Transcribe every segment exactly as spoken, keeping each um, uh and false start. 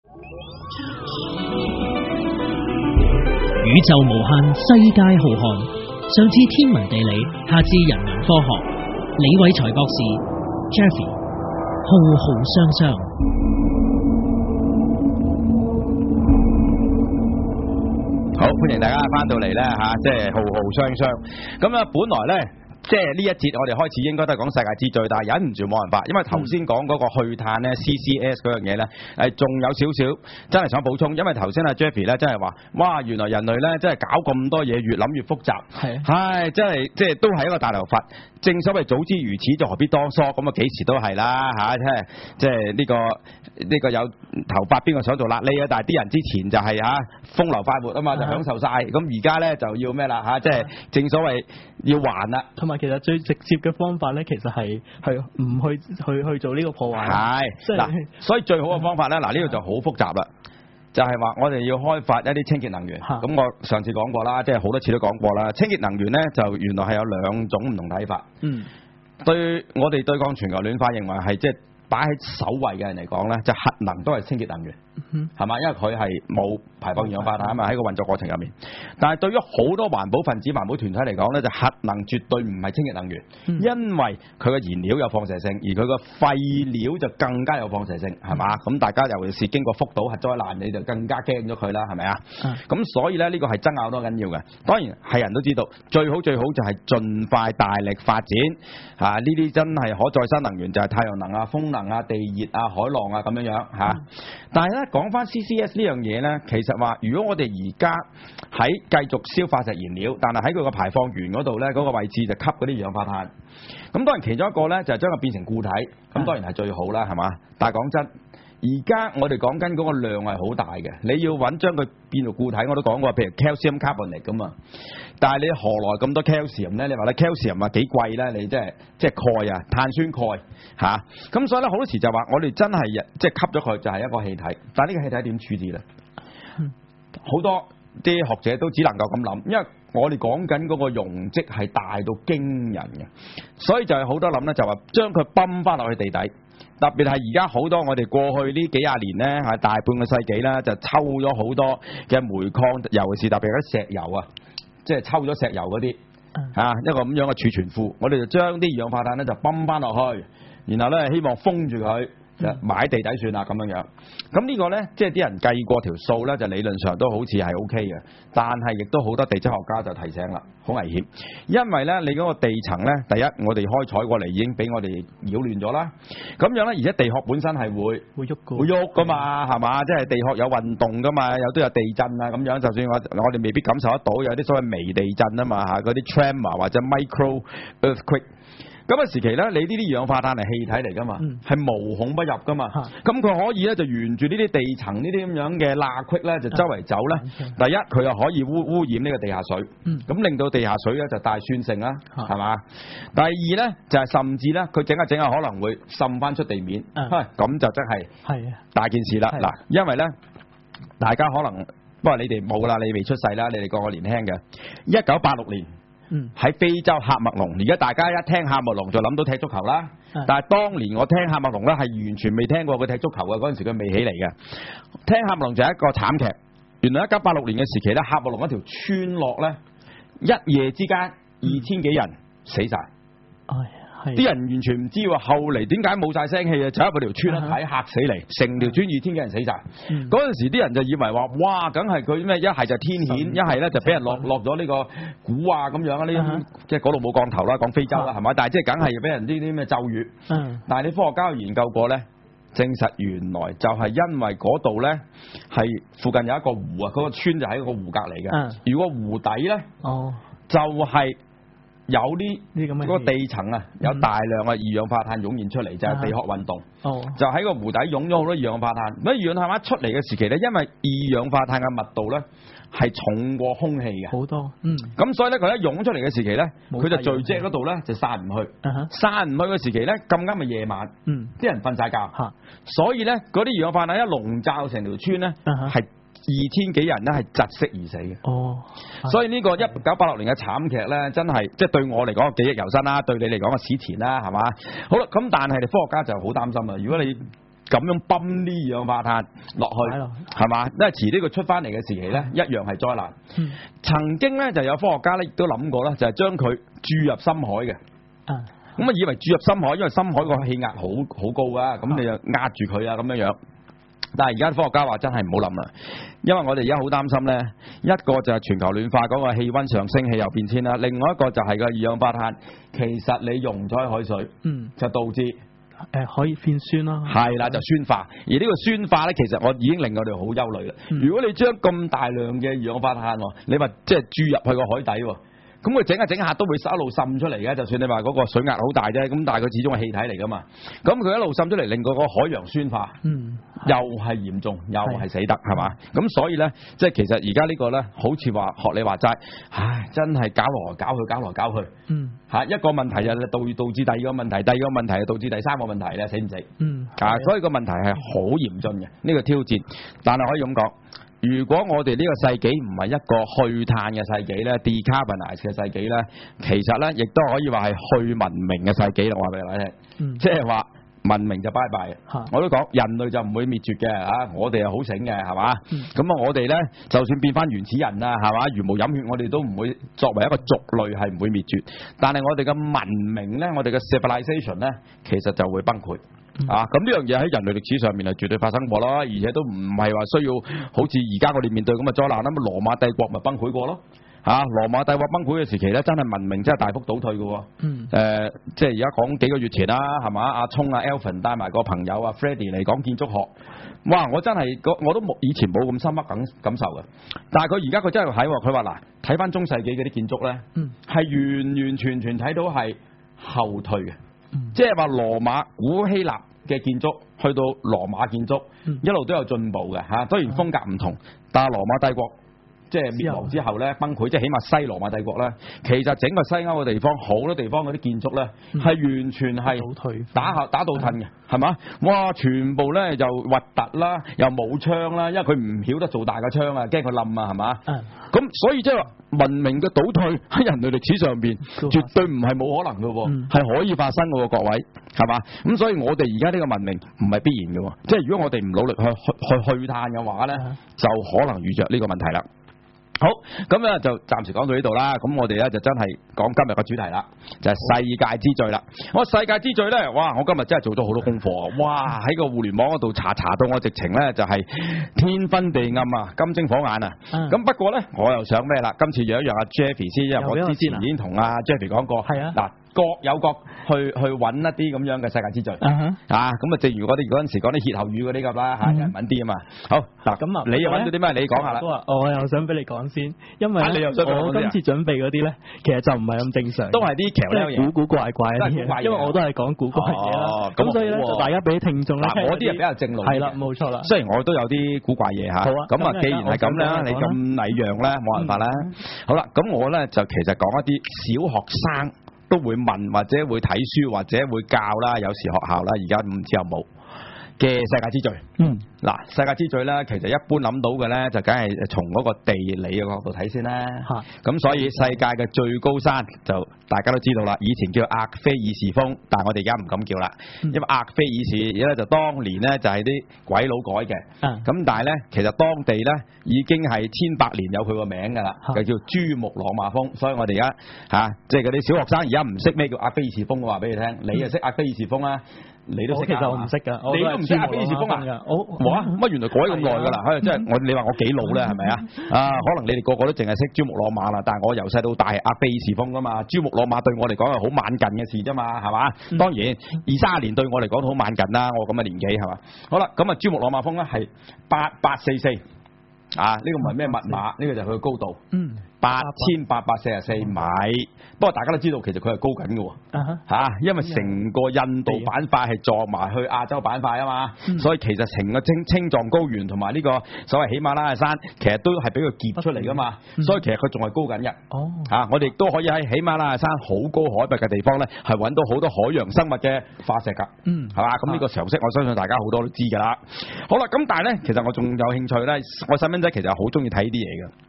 宇宙無限，世界浩瀚，上至天文地理，下至人文科學，李偉才博士 Jeffy 浩浩湯湯。 好，歡迎大家翻到嚟咧嚇，即係浩浩湯湯。咁啊，本來咧。即係呢一節我哋開始應該都係講世界之最，但係忍唔住冇辦法，因為頭先講嗰個去碳咧 C C S 嗰樣嘢咧，誒仲有少少真係想補充，因為頭先阿 Jeffy 咧真係話，哇原來人類咧真係搞咁多嘢，越諗越複雜，係，唉真係即係都係一個大頭佛。正所謂早知如此，就何必當初，咁啊幾時都係啦嚇，即係即係呢個呢、這個有頭髮邊個想做瘌痢啊？但係啲人之前就係、是、嚇、啊、風流快活啊嘛，就享受晒。咁而家咧就要咩啦嚇？即係正所謂要還啦。 同埋其實最直接嘅方法咧，其實係係唔去去去做呢個破壞。係，嗱、就是，所以最好嘅方法咧，嗱呢度就好複雜啦。就係話我哋要開發一啲清潔能源，咁我上次講過啦，即係好多次都講過啦。清潔能源咧就原來係有兩種唔同睇法。嗯，對我哋對抗全球暖化認為係即係擺喺首位嘅人嚟講咧，就核能都係清潔能源，係嘛？因為佢係冇排放二氧化碳啊嘛，喺個運作過程入面。但係對於好多環保分子、環保團體嚟講咧，就核能絕對唔係清潔能源，嗯、因為佢嘅燃料有放射性，而佢個廢料就更加有放射性，係嘛？咁、嗯、大家尤其是經過福島核災難，你就更加驚咗佢啦，係咪啊？咁、嗯、所以咧，呢、呢個係爭拗都緊要嘅。當然係人都知道，最好最好就係盡快大力發展嚇呢啲真係可再生能源，就係、是、太陽能啊、風能啊、地熱啊、海浪啊咁樣樣嚇、嗯。但係咧講翻 C C S 呢樣嘢咧，其實話如果我哋而家喺繼續燒化石燃料，但係喺佢個排放源嗰度咧，嗰、嗰個位置就吸嗰啲二氧化碳。咁當然其中一個咧就係將佢變成固體，咁當然係最好啦，係嘛？但係講真，而家我哋講緊嗰個量係好大嘅，你要揾將佢變做固體，我都講過，譬如 calcium carbonate 咁啊。但係你何來咁多 calcium 咧？你話咧 calcium 啊幾貴咧？你即係即係鈣啊，碳酸鈣嚇。咁、啊、所以咧好多時就話我哋真係即係吸咗佢就係一個氣體，但係呢個氣體點處置咧？好多啲學者都只能夠咁諗，因為我哋講緊嗰個容積係大到驚人嘅，所以就係好多諗咧，就話將佢泵翻落去地底。特別係而家好多我哋過去呢幾廿年咧，係大半個世紀啦，就抽咗好多嘅煤礦，尤其是特別係石油啊，即係抽咗石油嗰啲嚇一個咁樣嘅儲存庫，我哋就將啲二氧化碳咧就泵翻落去，然後咧希望封住佢。就買地底算啦咁樣樣，咁呢個呢，即係啲人計過條數呢，就理論上都好似係 O K 嘅，但係亦都好多地質學家就提醒啦，好危險，因為呢，你嗰個地層呢，第一我哋開採過嚟已經俾我哋擾亂咗啦，咁樣呢，而且地殼本身係會會喐會喐噶嘛，係嘛？即係地殼有運動噶嘛，有都有地震啊咁樣，就算我我哋未必感受得到，有啲所謂微地震啊嘛嚇，嗰啲 tremor 或者 micro earthquake。咁嘅時期咧，你呢啲二氧化碳係氣體嚟噶嘛，係、嗯、無孔不入噶嘛。咁佢可以咧就沿住呢啲地層呢啲咁樣嘅罅隙咧，就周圍走咧、嗯。第一，佢又可以污污染呢個地下水，咁、嗯、令到地下水咧就帶酸性啦，係、嗯、嘛？第二咧就係、是、甚至咧，佢整下整下可能會滲翻出地面，咁、嗯、就真係大件事啦。嗱，因為咧大家可能不過你哋冇啦，你未出世啦，你哋個個年輕嘅，一九八六年。喺、嗯、非洲喀麥隆，而家大家一聽喀麥隆就諗到踢足球啦。但係當年我聽喀麥隆咧係完全未聽過佢踢足球嘅，嗰陣時佢未起嚟嘅。聽喀麥隆就係一個慘劇。原來一九八六年嘅時期咧，喀麥隆一條村落咧，一夜之間二千幾人死晒。啲、嗯、人完全唔知喎，後嚟點解冇晒聲氣啊？走入嗰條村一睇嚇死嚟，成條村二千幾人死晒。嗰、嗯、陣時啲人就以為話，哇，梗係佢咩？一係就天譴，一係咧就俾人落落咗呢個蠱啊咁樣啊！呢、嗯、即係嗰度冇降頭啦，講非洲啦，係、嗯、咪？但係即係梗係俾人呢啲咩咒語。嗯、但係你科學家有研究過咧，證實原來就係因為嗰度咧係附近有一個湖啊，嗰、嗰個村就喺一個湖隔離嘅、嗯。如果湖底咧，哦，就係、是。有啲嗰個地層啊，有大量嘅二氧化碳湧現出嚟，就係、是、地殼運動，哦、就喺個湖底湧咗好多二氧化碳。咁二氧化碳出嚟嘅時期咧，因為二氧化碳嘅密度咧係重過空氣嘅，好多。嗯。咁所以咧，佢一湧出嚟嘅時期咧，佢就聚集嗰度咧就散唔去。Uh-huh. 散唔去嘅時期咧，咁啱咪夜晚，嗯，啲人瞓晒覺，uh-huh. 所以咧嗰啲二氧化碳一籠罩成條村咧，係、uh-huh.。二千幾人咧係窒息而死嘅，哦，所以呢個一九八六年嘅慘劇咧，真係即係對我嚟講記憶猶新啦，對你嚟講嘅史前啦，係嘛？好啦，咁但係科學家就好擔心啊！如果你咁樣泵啲二氧化碳落去，係嘛？因為遲啲佢出翻嚟嘅時期咧，一樣係災難。嗯、曾經咧就有科學家咧亦都諗過啦，就係將佢注入深海嘅。啊咁啊，以為注入深海，因為深海個氣壓好好高啊，咁你就壓住佢啊，咁樣樣。但係而家科學家話真係唔好諗啦，因為我哋而家好擔心咧，一個就係全球暖化嗰個氣温上升、氣候變遷啦，另外一個就係個二氧化碳，其實你溶咗喺海水，嗯，就導致誒、 呃、可以變酸啦， 係啦，就酸化。而呢個酸化咧，其實我已經令我哋好憂慮啦。嗯、如果你將咁大量嘅二氧化碳，你話即係注入去個海底喎。咁佢整下整下都會一路滲出嚟嘅，就算你話嗰個水壓好大啫，咁但係佢始終係氣體嚟噶嘛。咁佢一路滲出嚟，令到個海洋酸化，嗯，又係嚴重，又係死得，係嘛？咁所以咧，即係其實而家呢個咧，好似話學你話齋，唉，真係搞來搞去，搞來搞去，嗯，嚇一個問題就導導致第二個問題，第二個問題就導致第三個問題咧，死唔死？嗯，啊，所以個問題係好嚴峻嘅呢個挑戰，但係可以咁講。如果我哋呢個世紀唔係一個去碳嘅世紀咧 ，decarbonize 嘅世紀咧，其實咧亦都可以話係去文明嘅世紀啦。我話俾大家聽，即係話文明就拜拜。嗯、我都講人類就唔會滅絕嘅嚇，我哋係好醒嘅係嘛？咁啊，嗯、我哋咧就算變翻原始人啊係嘛，茹毛飲血，我哋都唔會作為一個族類係唔會滅絕。但係我哋嘅文明咧，我哋嘅 civilization 咧，其實就會崩潰。啊，咁呢樣嘢喺人類歷史上面係絕對發生過啦，而且都唔係話需要好似而家我哋面對咁嘅災難啦。咁羅馬帝國咪崩潰過咯，嚇、啊！羅馬帝國崩潰嘅時期咧，真係文明真係大幅倒退嘅喎。嗯。呃、即係而家講幾個月前啦，係嘛？阿聰啊 Alvin 帶埋個朋友啊 Freddie 嚟講建築學，哇！我真係我都冇以前冇咁深刻感感受嘅，但係佢而家佢真係睇喎，佢話嗱，睇翻中世紀嗰啲建築咧，嗯，係完完全全睇到係後退嘅，嗯、即係話羅馬古希臘嘅建築去到羅馬建築，嗯、一路都有進步嘅嚇。雖然風格唔同，但係羅馬帝國即係滅亡之後咧崩潰，即係起碼西羅馬帝國咧，其實整個西歐嘅地方好多地方嗰啲建築咧係、嗯、完全係打下打倒褪嘅，係嘛？哇！全部咧就核突啦，又冇窗啦，因為佢唔曉得做大嘅窗啊，驚佢冧啊，係嘛？咁、嗯、所以即係話文明嘅倒退喺人類歷史上邊，絕對唔係冇可能嘅喎，係、嗯、可以發生嘅喎，各位係嘛？咁所以我哋而家呢個文明唔係必然嘅喎，即係如果我哋唔努力去去去去碳嘅話咧，嗯、就可能遇着呢個問題啦。好，咁咧就暫時講到呢度啦。咁我哋咧就真係講今日個主題啦，就係、是、世界之最啦。我世界之最咧，哇！我今日真係做咗好多功課啊！哇！喺個互聯網嗰度查查到我直情咧就係天昏地暗啊，金睛火眼啊。咁、嗯、不過咧，我又想咩啦？今次讓一讓阿 Jeffy 先，因為我之前已經同阿 Jeffy 講過。係啊。嗱。各有各去去揾一啲咁樣嘅世界之最、uh huh. 啊！咁啊，正如我哋嗰陣時講啲歇後語嗰啲咁啦嚇，人文啲啊嘛。好嗱，咁啊，你又揾到啲咩？你講下啦。我又想俾你講先，因為、啊、你又想我今次準備嗰啲咧，其實就唔係咁正常，都係啲奇怪嘢、古古怪怪啲嘢。因為我都係講古怪嘢啦。咁、哦、所以咧，就大家俾聽眾咧，我啲人比較正路。係啦，冇錯啦。雖然我都有啲古怪嘢嚇。好啊。咁啊，既然係咁啦，你咁禮讓咧，冇辦法啦。嗯、好啦，咁我咧就其實講一啲小學生都會問或者會睇書或者會教啦，有時學校啦，而家唔知有冇嘅世界之最。嗯，嗱，世界之最咧，其實一般諗到嘅咧，就梗係從嗰個地理嘅角度睇先啦。嚇，咁所以世界嘅最高山就大家都知道啦，以前叫厄菲爾士峰，但係我哋而家唔敢叫啦，因為厄菲爾士而家就當年咧就係啲鬼佬改嘅。嗯，咁但係咧，其實當地咧已經係千百年有佢個名㗎啦，就叫珠穆朗瑪峰。所以我哋而家嚇，即係嗰啲小學生而家唔識咩叫厄菲爾士峰，我話俾你聽，你又識厄菲爾士峰啊？你都識，其實我唔識㗎，你都唔識厄菲爾士峰啊？哇！乜原來改咁耐㗎啦？即係我你話我幾老咧？係咪啊？啊，可能你哋個個都淨係識珠穆朗瑪啦，但係我由細到大係厄菲爾士峰㗎嘛。珠穆朗瑪對我嚟講係好晚近嘅事啫嘛，係嘛？嗯、當然二三十年對我嚟講都好晚近啦，我咁嘅年紀係嘛？好啦，咁啊珠穆朗瑪峰咧係八八四四啊，呢、呢個唔係咩密碼，呢個就係佢嘅高度。嗯。八千八百四十四米，不過大家都知道其實佢係高緊嘅喎，嚇、啊，因為成個印度板塊係撞埋去亞洲板塊啊嘛，嗯、所以其實成個青青藏高原同埋呢個所謂喜馬拉雅山，其實都係俾佢夾出嚟噶嘛，嗯、所以其實佢仲係高緊嘅。哦，嚇、啊，我哋都可以喺喜馬拉雅山好高海拔嘅地方咧，係揾到好多海洋生物嘅化石㗎。嗯，係嘛？咁呢個常識我相信大家好多都知㗎啦。好啦，咁但係咧，其實我仲有興趣咧，我細蚊仔其實好中意睇呢啲嘢嘅。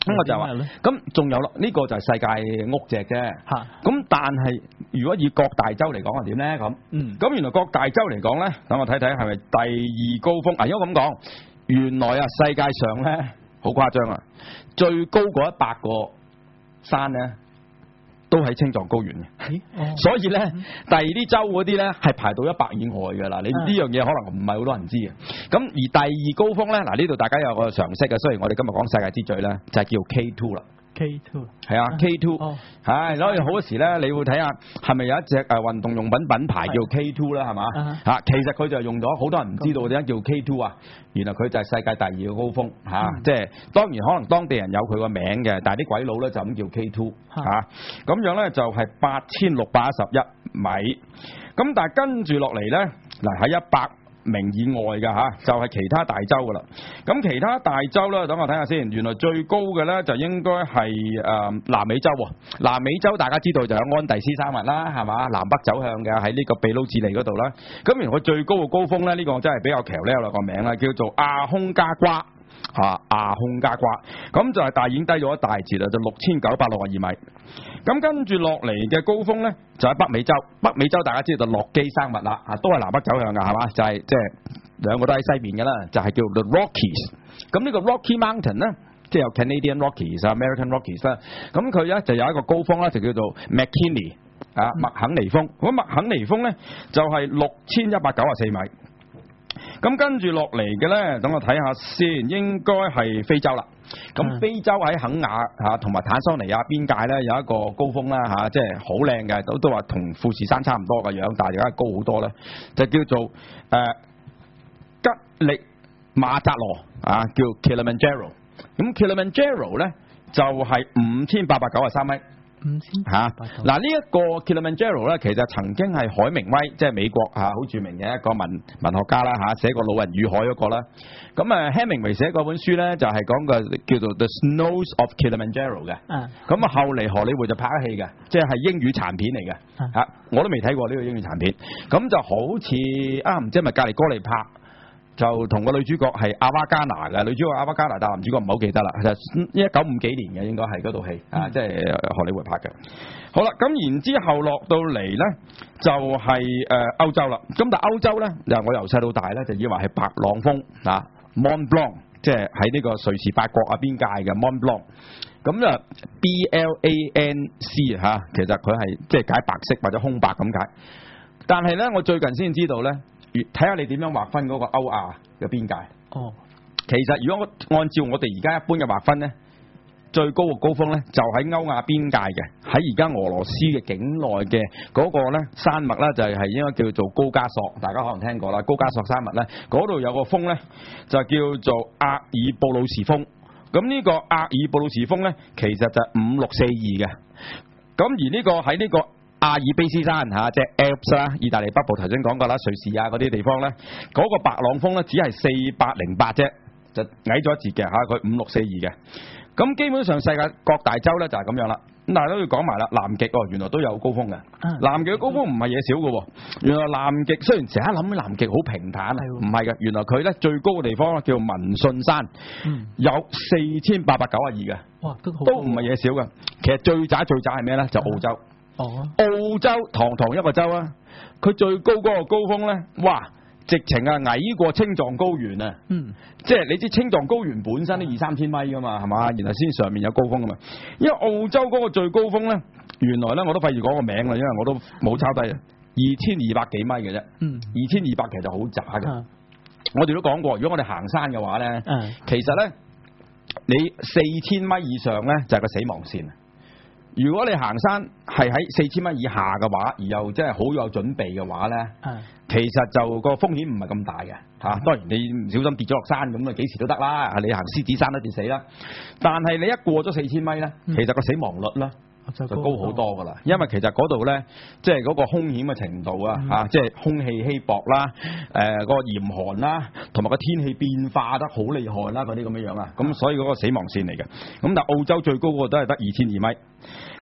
咁我就話，咁仲有啦，呢、這個就係世界屋脊啫。嚇，咁但係如果以各大洲嚟講係點咧？咁，嗯，咁原來各大洲嚟講咧，等我睇睇係咪第二高峰？啊，如果咁講，原來啊世界上咧好誇張啊，最高嗰一百個山咧都喺青藏高原嘅。哦、所以咧，嗯、第二啲州嗰啲咧係排到一百以外㗎啦。你呢樣嘢可能唔係好多人知嘅。咁而第二高峰咧，嗱呢度大家有個常識嘅，雖然我哋今日講世界之最咧，就係、是、叫 K 二 啦。K 二係啊 ，K 二係，所以好多時咧，你會睇下係咪有一隻誒運動用品品牌叫 K 二啦，係嘛嚇？其實佢就用咗好多人唔知道點解叫 K 二啊，原來佢就係世界第二個高峰嚇，即、啊、係、就是、當然可能當地人有佢個名嘅，但係啲鬼佬咧就咁叫 K 二嚇，咁樣咧就係八千六百一十一米，咁但係跟住落嚟咧，嗱喺一百名以外嘅嚇，就係、是、其他大洲噶啦。咁其他大洲咧，等我睇下先。原來最高嘅咧就應該係誒南美洲喎。南美洲大家知道就有安第斯山脈啦，係嘛？南北走向嘅喺呢個秘魯智利嗰度啦。咁原來佢最高嘅高峰咧，呢、這個真係比較橋咧，有個名啦，叫做阿空加瓜嚇，阿空加瓜。咁就係大已經低咗一大截啦，就六千九百六十二米。咁跟住落嚟嘅高峰咧，就喺北美洲。北美洲大家知道就洛基山脈啦，啊都係南北走向㗎，係嘛？就係即係兩個都喺西邊㗎啦，就係、是、叫 The Rockies。咁呢個 Rocky Mountain 咧，即係有 Canadian Rockies 啊、American Rockies 啦。咁佢咧就有一個高峰咧，就叫做 McKinley 啊，麥肯尼峰。咁麥肯尼峰咧就係六千一百九十四米。咁跟住落嚟嘅咧，等我睇下先，應該係非洲啦。咁非洲喺肯亞嚇同埋坦桑尼亞邊界咧有一個高峰啦嚇，即係好靚嘅，都都話同富士山差唔多嘅樣，但係而家高好多啦，就叫做誒、呃、吉力馬扎羅啊，叫 Kilimanjaro。咁 Kilimanjaro 咧就係五千八百九十三米。五千嚇嗱，呢一個 Kilimanjaro 咧，其實曾經係海明威，即係美國嚇好著名嘅一個文文學家啦嚇，寫過《老人與海》嗰個啦。咁誒 Hemingway 寫嗰本書咧，就係講個叫做 The Snows of Kilimanjaro 嘅。嗯。咁啊，後嚟荷里活就拍咗戲嘅，即係係英語殘片嚟嘅嚇，我都未睇過呢個英語殘片。咁就好似啊，唔知係咪隔離哥嚟拍？就同個女主角係阿瓦加拿嘅，女主角阿瓦加拿，但男主角唔好記得啦。就一九五幾年嘅應該係嗰套戲啊，即係荷里活拍嘅。好啦，咁然之後落到嚟咧，就係誒歐洲啦。咁但係歐洲咧，又我由細到大咧就以為係白朗峰啊 Mont Blanc， 即係喺呢個瑞士法國啊邊界嘅 Mont Blanc。咁啊 B L A N C 嚇，其實佢係即係解白色或者空白咁解。但係咧，我最近先知道咧。睇下你點樣劃分嗰個歐亞嘅邊界。哦，其實如果按照我哋而家一般嘅劃分咧，最高嘅高峰咧就喺歐亞邊界嘅，喺而家俄羅斯嘅境內嘅嗰個咧山脈咧就係應該叫做高加索，大家可能聽過啦。高加索山脈咧嗰度有個峰咧就叫做阿爾布魯士峰。咁呢個阿爾布魯士峰咧其實就係五六四二嘅。咁而呢個喺呢個阿爾卑斯山嚇，即係 Alps 啦，意大利北部頭先講過啦，瑞士啊嗰啲地方咧，嗰、嗰個白朗峰咧只係四百零八啫，就矮咗一截嘅嚇，佢五六四二嘅。咁基本上世界各大洲咧就係咁樣啦。咁但係都要講埋啦，南極哦原來都有高峰嘅。嗯、南極嘅高峰唔係嘢少嘅喎。原來南極雖然成日諗起南極好平坦啊，唔係嘅，原來佢咧最高嘅地方咧叫文信山，嗯、有四千八百九十二嘅。哇，都好都唔係嘢少嘅。其實最窄最窄係咩咧？就澳洲。哦、澳洲堂堂一個州啊，佢最高嗰個高峰咧，哇，直情啊矮過青藏高原啊！嗯，即係你知青藏高原本身都二三千米噶嘛，係嘛？然後先上面有高峰噶嘛。因為澳洲嗰個最高峰咧，原來咧我都費事講個名啦，因為我都冇抄低，二千二百幾米嘅啫。嗯，二千二百其實好窄嘅。嗯、我哋都講過，如果我哋行山嘅話咧，嗯、其實咧你四千米以上咧就係個死亡線。如果你行山係喺四千米以下嘅話，而又即係好有準備嘅話咧，嗯、其實就個風險唔係咁大嘅嚇。嗯、當然你唔小心跌咗落山咁啊，幾時都得啦。你行獅子山都跌死啦。但係你一過咗四千米咧，嗯、其實個死亡率咧就高好多噶啦。因為其實嗰度咧，即係嗰個兇險嘅程度啊嚇，即係、嗯、空氣稀薄啦，誒、呃嗰個嚴寒啦，同埋個天氣變化得好厲害啦，嗰啲咁樣樣啊。咁所以嗰個死亡線嚟嘅。咁但係澳洲最高嗰個都係得二千二米。